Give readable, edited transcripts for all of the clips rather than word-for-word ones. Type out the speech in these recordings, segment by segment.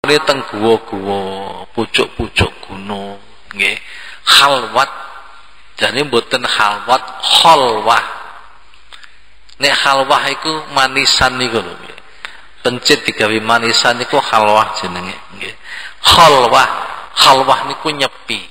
mlampune teng guwa-guwa, pucuk-pucuk gunung, nggih. Khalwat. Jane mboten khalwat, khalwah. Nek khalwah iku manisan niku lho, nggih. Pencit digawe manisan niku khalwah jenenge, nggih. Khalwah niku nyepi.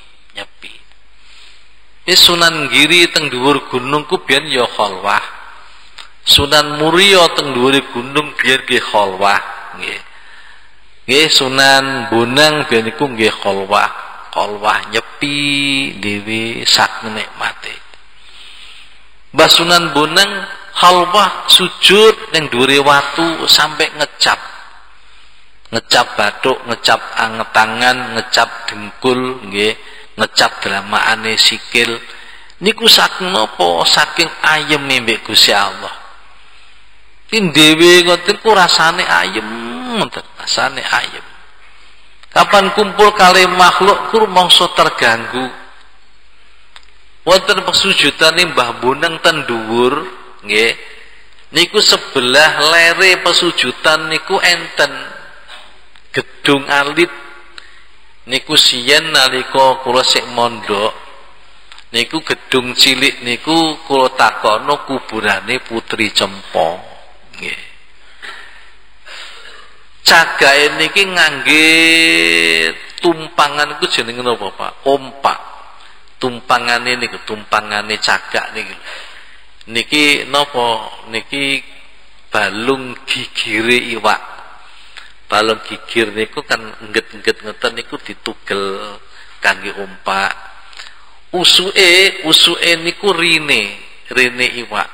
Sunan Giri teng dhuwur gunung ku biyen ya khalwah. Sunan Muria teng dhuwur gunung biyen nggih khalwah, nggih. Nggih Sunan Bonang biyen niku nggih khalwah. Khalwah nyepi dhewe sak nikmate. Mbah Sunan Bonang khalwah sujud ning dhuwure watu sampai ngecap bathuk, ngecap anget-angan, ngecap dengkul, nggih. Ngecap dramaane sikil niku saking napa saking ayeme mbek Gusti Allah. Ki dhewe ngoten ku rasane ayem, rasane ayem. Kapan kumpul kali makhluk ku mangsa terganggu. Wonten pesujudane Mbah Bonang ten dhuwur, nggih. Niku sebelah lere pesujudan niku enten gedung alit. Niku siyen nalika kula sik mondok niku gedung cilik niku kula takono kuburane Putri Cempa, nggih. Cagake niki ngangge tumpangan iku jenenge napa, Pak? Ompak. Tumpangane niku, tumpangane cagak niki. Niki napa? Niki balung gigire iwak. Balung gigir niku kan engget-engget ngeten niku ditugel kangge ompak. Usuke niku rine iwak.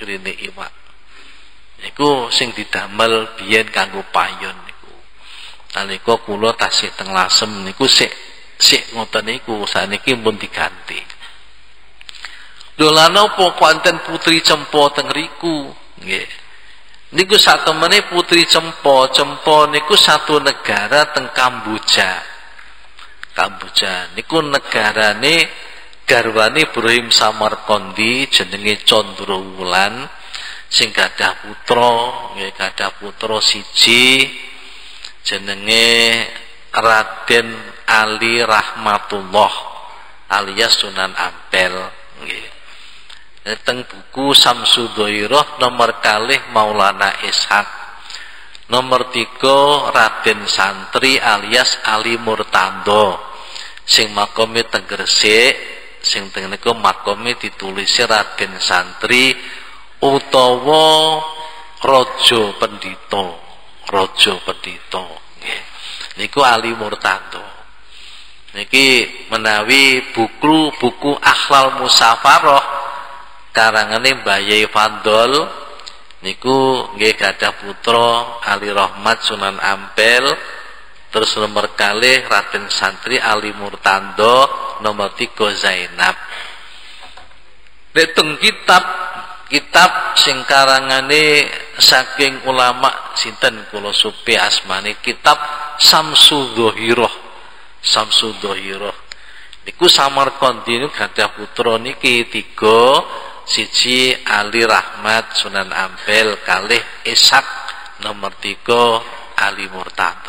Niku sing didamel biyen kanggo payon niku. Nalika kula tasih teng Lasem niku sik ngoten niku, saniki pun diganti. Lho lan napa wonten Putri Cempa teng riku, nggih. Niku satemene Putri Cempa niku satu negara teng Kamboja. Niku negarane garwane Ibrahim Samarkandi jenenge Candrawulan sing gadah putra, nggih gadah putra siji jenenge Raden Ali Rahmatullah alias Sunan Ampel, nggih. Teng buku Samsudhairah nomor kalih Maulana Ishaq, nomor 3 Raden Santri alias Ali Murtando sing makome teng Gresik, sing teng niku makome ditulisi Raden Santri utawa Raja Pendhita nggih. Niku Ali Murtando niki menawi buku Akhlal Musafarah karangane Mbah Yai Fadol niku nggih gadah putra Ali Rahmat Sunan Ampel, terus nomor kalih Raden Santri Ali Murtando, nomor 3 Zainab. Nek teng kitab sing karangane saking ulama sinten kula supi asmane kitab Samsudhairah. Niku Samarkandi niku gadah putra niki 3, siji Ali Rahmat Sunan Ampel, kalih Ishaq, nomor 3 Ali Murtado.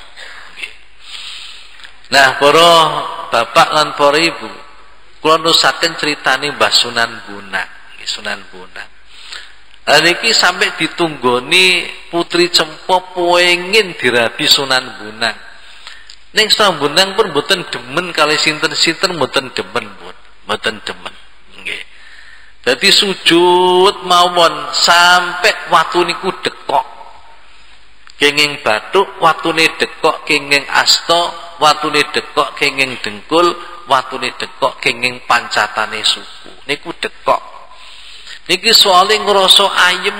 Nah, para bapak lan para ibu, kula nusaken critane Mbah Sunan Bonang, Sunan Bonang. Niki sampai ditunggoni Putri Cempa pengin dirabi Sunan Bonang. Ning Sunan Bonang pun mboten demen kali sinten-sinten, mboten demen. Nggih. Dadi sujud mawon sampai watu niku dekok. Kenging bathuk watune dekok, kenging asta watune dekok, kenging dengkul watune dekok, kenging pancatane suku. Niku dekok. Niki soalé ngrasa ayem,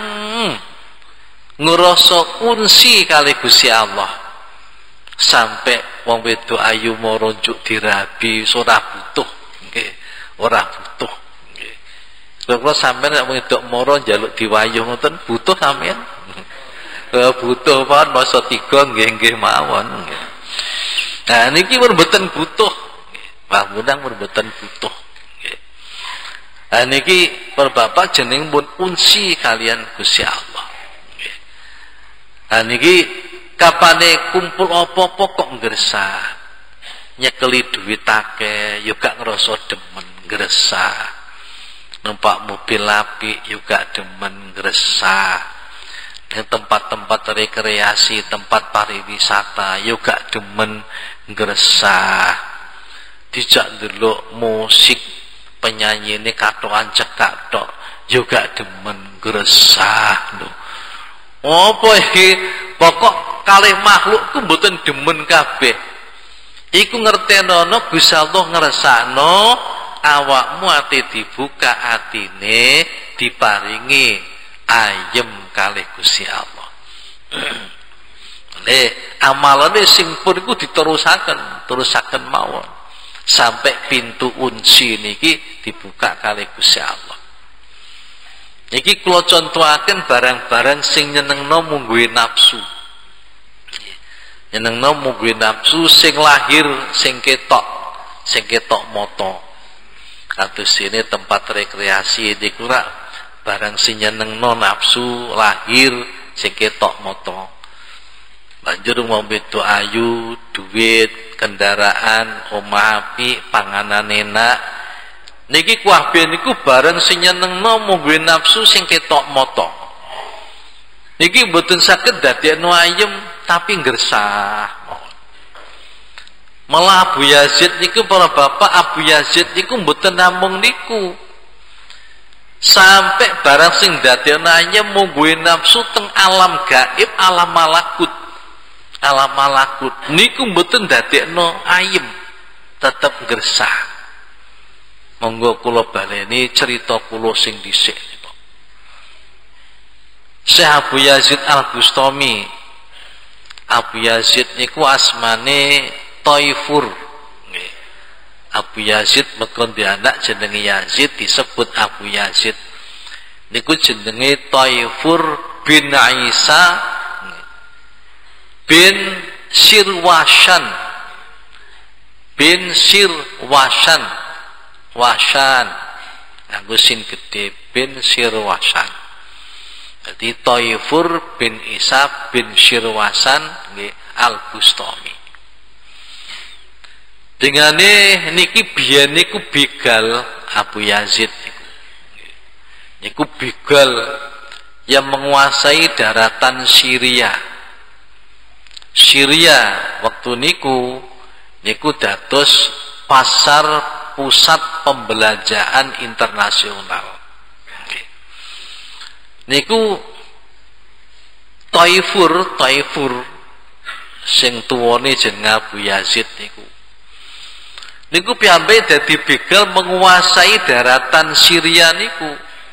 ngrasa unsi kali Gusti Allah. Sampai wong wedok ayu mara njuk dirabi ora butuh, nggih, ora butuh. Kula sampeyan nek wedok mara njaluk diwayuh ngoten butuh sampeyan. Butuh pawon basa 3 nggih mawon. Nah niki pun mboten butuh. Mbah Bonang pun mboten butuh. Nah niki para bapak jeneng pun unsi kalian Gusti Allah. Nah niki kapane kumpul apa-apa kok ngresah. Nyekeli duit akeh yo gak ngrasa demen ngresah. Numpak mobil apik yo gak demen ngresah. Ning tempat-tempat rekreasi, tempat pariwisata yo gak demen ngresah. Dijak ndelok musik penyanyine katokan cekak tok yo gak demen ngresah lho. Apa iki? Pokok kalih makhluk ku mboten demen kabeh. Iku ngertenono Gusti Allah ngersakno awakmu ati dibuka atine diparingi ayem kalih Gusti Allah. Amalane sing pun iku terusaken mawon sampai pintu unsi niki dibuka kalih Gusti Allah. Niki kula contohaken barang-barang sing nyenengno mungguhe nafsu. Nyenengno mungguhe nafsu sing lahir sing ketok mata. Kados sini tempat rekreasi niku barang sing nyenengno nafsu lahir sing ketok mata. Banjur wong wedok ayu, duit, kendaraan, omah apik, panganan enak. Niki kabeh niku barang sing nyenengno mungguhe nafsu sing ketok mata. Niki mboten saged dadekno ayem tapi ngresah. Malah Abu Yazid niku para bapak Abu Yazid niku mboten namung niku. Sampai barang sing dadekno ayem mungguhe nafsu teng alam gaib, alam malakut. Alam malakut niku mboten dadekno ayem, tetep ngresah. Monggo kula baleni cerita kula sing dhisik niku. Syekh Abu Yazid Al-Bustami. Abu Yazid niku asmane Taifur. Nggih. Abu Yazid mergo duwe anak jenenge Yazid disebut Abu Yazid. Niku jenenge Taifur bin Isa bin Sirwashan. Bin Sirwashan. Wasan nganggo sin gede bin Sirwasan. Jadi Taifur bin Isa bin Sirwasan nggih Al-Bustami. Dengane niki biyen niku begal Abu Yazid niku begal yang menguasai daratan Syria. Syria waktu niku dados pasar pusat pembelanjaan internasional. Niku Taifur sing tuwane jeneng Abu Yazid niku piyambake dadi begal menguasai daratan Syria niku.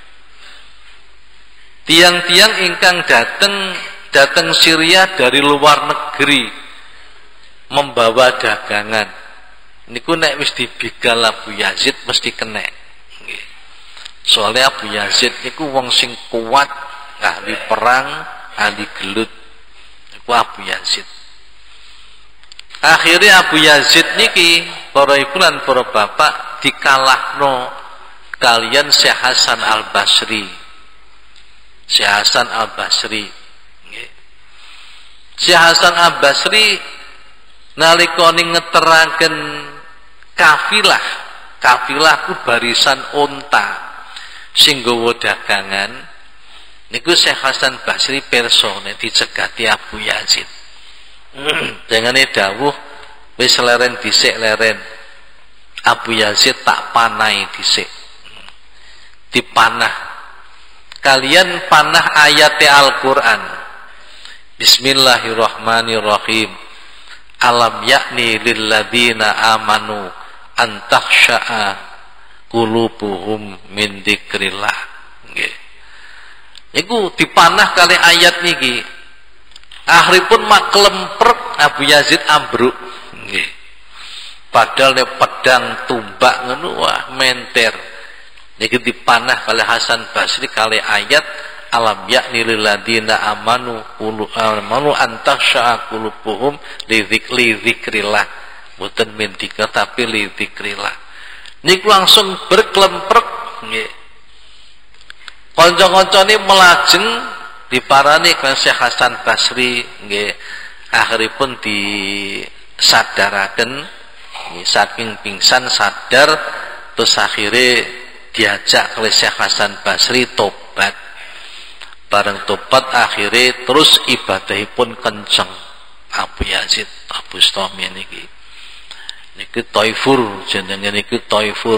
Tiang-tiang ingkang dateng Syria dari luar negeri membawa dagangan niku nek wis dibegal Abu Yazid mesti kena. Nggih. Soale Abu Yazid niku wong sing kuat, ahli perang, ahli gelut. Niku Abu Yazid. Akhirnya Abu Yazid niki para ibu lan para bapak dikalahno kalian Syekh Hasan Al-Basri. Syekh Hasan Al-Basri. Nggih. Syekh Hasan Al-Basri nalika ngeteraken kafilah ku barisan unta sing nggawa dagangan niku Syekh Hasan Basri pirsa nek dicegati Abu Yazid. Dengane dawuh wis leren dhisik leren. Abu Yazid tak panai dhisik. Dipanah. Kalian panah ayat Al-Qur'an. Bismillahirrahmanirrahim. Alam yakni lilladzina amanu antakhsha'a qulubuhum min dzikrillah. Nggih. Niku dipanah kali ayat niki. Akhiripun maklempret Abu Yazid ambruk. Nggih. Padahal nek pedang tumbak ngono wah menter. Niki dipanah kali Hasan Basri kali ayat alam yakni lilladzina amanu antakhsha'a qulubuhum li dzikrillah. Mboten min dzikr tapi li dzikrillah. Niku langsung berklemprek nggih. Kanca-kancane melajeng diparani kan Syekh Hasan Basri nggih. akhiripun disadaraken saking pingsan sadar, terus akhirnya diajak oleh Syekh Hasan Basri tobat. Bareng tobat akhirnya terus ibadahipun kenceng. Abu Yazid Abu Bustami niki Taifur, jenenge niki Taifur.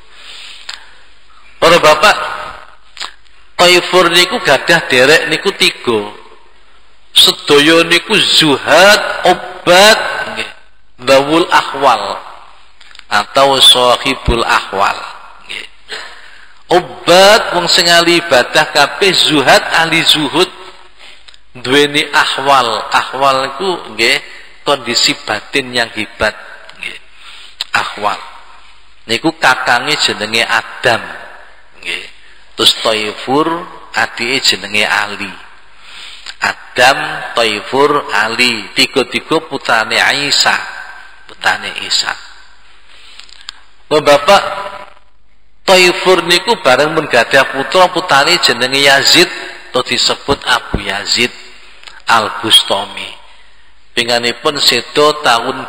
Para bapak, Taifur niku gadah derek niku 3. Sedaya niku zuhad, obat, nggih. Dawul ahwal atau sahibul ahwal, nggih. Obat wong sing ahli ibadah kabeh, zuhad ahli zuhud, duweni ahwal. Ahwal iku nggih kondisi batin yang hebat, nggih. Ahwal niku kakange jenenge Adam, nggih. Terus Taifur adike jenenge Ali. Adam, Taifur, Ali, 3 putrane Isa, putrane Isa. Bapak, Taifur niku bareng menggadah putra, putrane jenenge Yazid, atau disebut Abu Yazid Al-Bustami. Pinganipun sedo tahun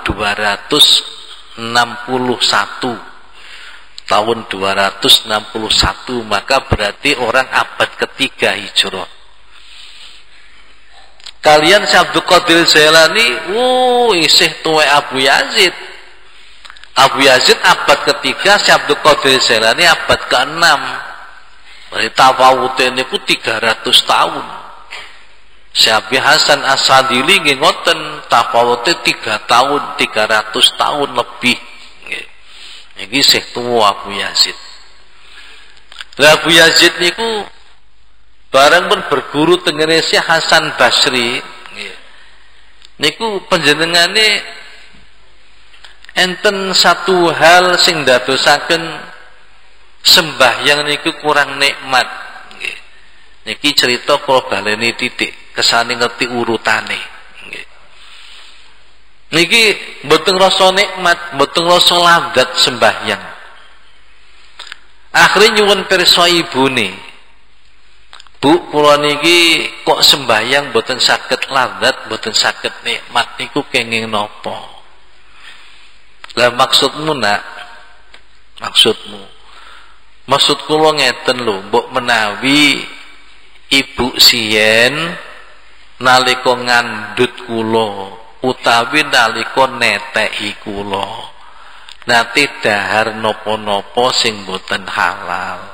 261. Tahun 261, maka berarti orang abad ketiga Hijrah. Kalian Syekh Abdul Qadir Jailani, isih tuwe Abu Yazid. Abu Yazid abad ketiga, Syekh Abdul Qadir Jailani abad ke-6. Berarti tafawute niku 300 tahun. Syekh Hasan As-Sadili nggih ngoten, tafawute 3 tahun, 300 tahun lebih. Nggih. Niki Syekh tuwa Abu Yazid. Lah Abu Yazid niku bareng pun berguru tengene Syekh Hasan Basri, niku panjenengane enten satu hal sing ndadosaken sembahyang niku kurang nikmat. Niki cerita kula baleni titik, kesane ngerti urutane. Niki mboten rasa nikmat, mboten rasa landat sembahyang. Akhire nyuwun pirsa ibune, Bu, kula niki kok sembahyang mboten saged landat, mboten saged nikmat niku kenging napa? Lah maksudmu nak? Maksud kula ngeten lho, mbok menawi ibu siyen nalika ngandhut kula utawi nalika neteki kula nate dahar napa-napa sing mboten halal.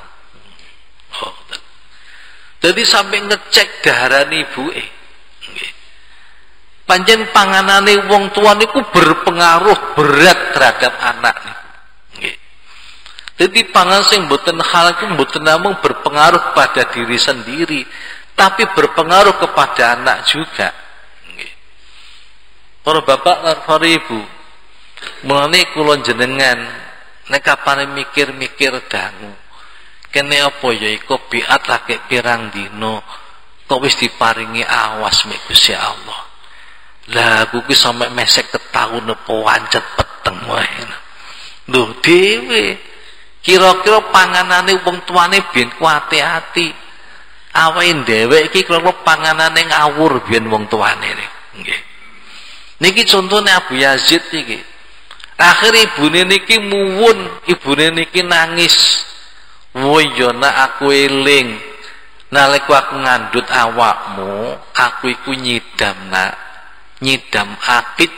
Jadi sampai ngecek daharan ibuke. Nggih. Pancen panganane wong tua niku berpengaruh berat terhadap anak niku. Nggih. Jadi pangan sing mboten halal iku mboten namung berpengaruh pada diri sendiri, tapi berpengaruh kepada anak juga. Nggih. Para bapak lan para ibu, mulane kula jenengan nek kapane mikir-mikir dangu. Kene apa ya iku biat lagi pirang dino kok wis diparingi awas mek Gusti Allah. Lah aku ki sampe mesek ketahun apa wancet peteng wae. Lho dhewe kira-kira panganane wong tuane ben ku ati-ati. Awake dhewek iki kira panganane ngawur biyen wong tuane nggih. Niki contone Abu Yazid iki. Akhir ibune niki muwun, ibune niki nangis. Woyo nak aku eling nalika aku ngandhut awakmu, aku iku nyidam nak, nyidam akid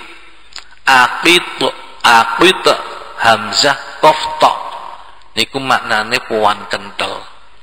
hamzah qafta. Niku maknane puan kentel.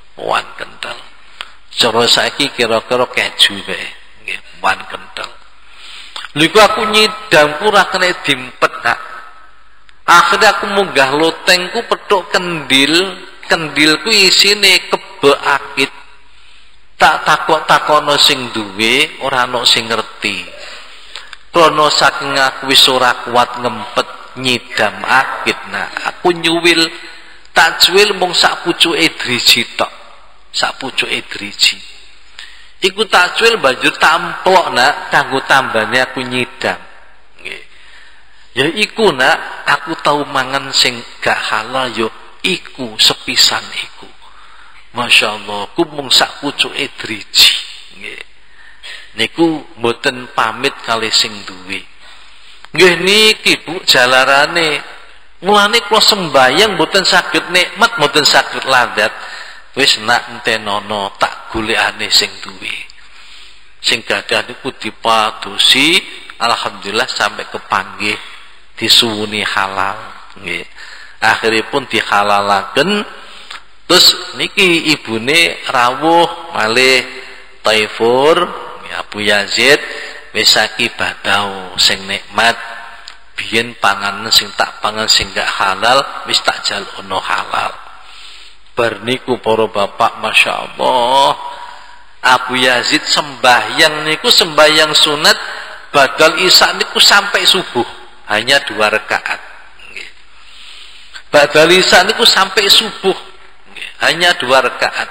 Cara saiki kira-kira keju wae, nggih, puan kentel. Niku aku nyidam ku ora kena dimpet nak. Akhirnya aku munggah lotengku petuk kendilku isine kebe akid. Tak takok-takono sing duwe, ora ana sing ngerti. Krana saking aku wis ora kuat ngempet nyidam akid, nah aku nyuwil tak cuwil mung sak pucuke driji tok. Sak pucuke driji. Iku tak cuwil banjur tak emplok nak kanggo tambane aku nyidam. Nggih. Ya iku nak aku tau mangan sing gak halal yo iku sepisan iku. Masya Allah, ku mung sak pucuke driji. Nggih. niku mboten pamit kali sing duwe. Nggih niki Bu jalarane. Mulane kula sembayang mboten saged nikmat, mboten saged landhat. Wis nak entenono tak golekane sing duwe. Sing gadah niku dipadosi, alhamdulillah sampai kepanggih disuwuni halal. Nggih. Akhiripun dihalalaken. Terus niki ibune rawuh malih Taifur, Abu Yazid wis saiki badau sing nikmat. Biyen panganan sing tak pangan sing gak halal wis tak jalukno halal. Bar niku para bapak masyaallah Abu Yazid sembahyang niku sembahyang sunat badal isya niku sampai subuh hanya 2 rakaat. Nggih. Badal isya niku sampai subuh nggih, hanya 2 rakaat.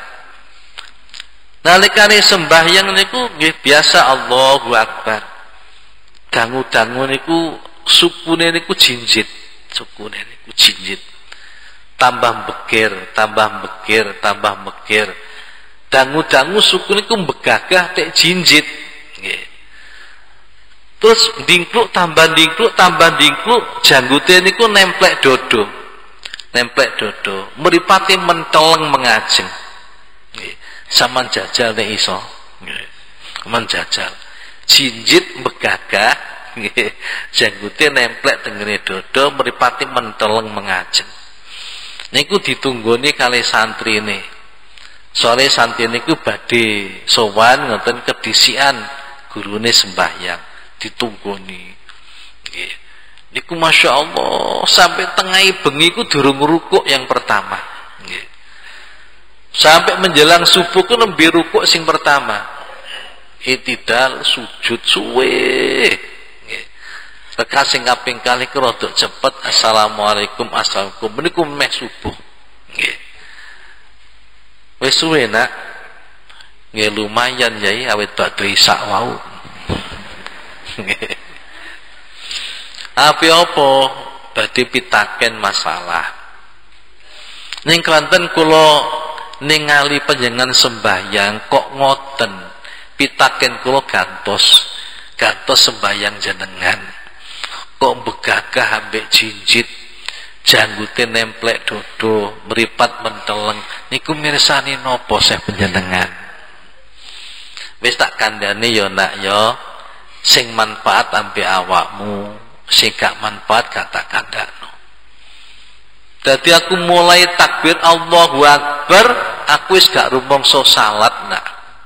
Nalikane sembahyang niku nggih biasa Allahu Akbar. Dangu-dangu niku sukune niku jinjit, sukune niku jinjit. Tambah bekir, tambah bekir, tambah bekir. Dangu-dangu suku niku begagah tek jinjit. Nggih. Terus dingkluk tambah dingkluk, janggute niku nemplek dodo. Nemplek dodo, mripate menteleng mengajeng. Nggih. Saman jajal nek iso. Nggih. Saman jajal. Jinjit begagah, nggih. Janggute nemplek tengene dodo, mripate menteleng mengajeng. Niku ditunggoni kali santrine. Sore santri niku badhe sowan ngoten kedisian gurune sembahyang ditunggoni. Nggih. Niku masyaallah sampai tengahi bengi ku durung rukuk yang pertama. Nggih. Sampai menjelang subuh ku nembe rukuk sing pertama. Itidal sujud suwe. Nggih. Tekan sing kaping kalih ku rada cepet assalamualaikum assalamualaikum meniku meh subuh. Nggih. Wis suwe nak. Nggih lumayan yai awet badhe isak wau. Nggih. Api apa badhe pitaken masalah. Ning Klanten kula ningali panjenengan sembahyang kok ngoten. Pitaken kula gantos sembahyang jenengan. Kok begagah ambek jinjit, janggute nemplek dodo, meripat menteleng. Niku mirsani napa seh panjenengan? Wis tak kandhane ya nak ya, sing manfaat ambek awakmu, sing gak manfaat gak tak kandhano. Dadi aku mulai takbir Allahu Akbar, aku wis gak rumangsa salat nak.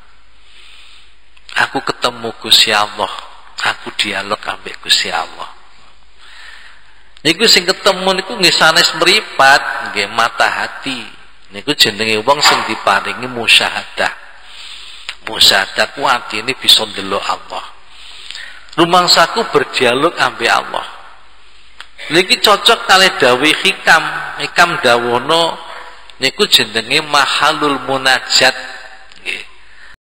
Aku ketemu Gusti Allah, aku dialog ambek Gusti Allah. Niku sing ketemu niku nggih sanes mripat, nggih mata hati. Niku jenenge wong sing diparingi musyahadah. Musyahadah ku atine bisa ndelok Allah. Rumangsaku berdialog ambek Allah. Niki cocok kali dawuh hikam dawuhna niku jenenge mahalul munajat.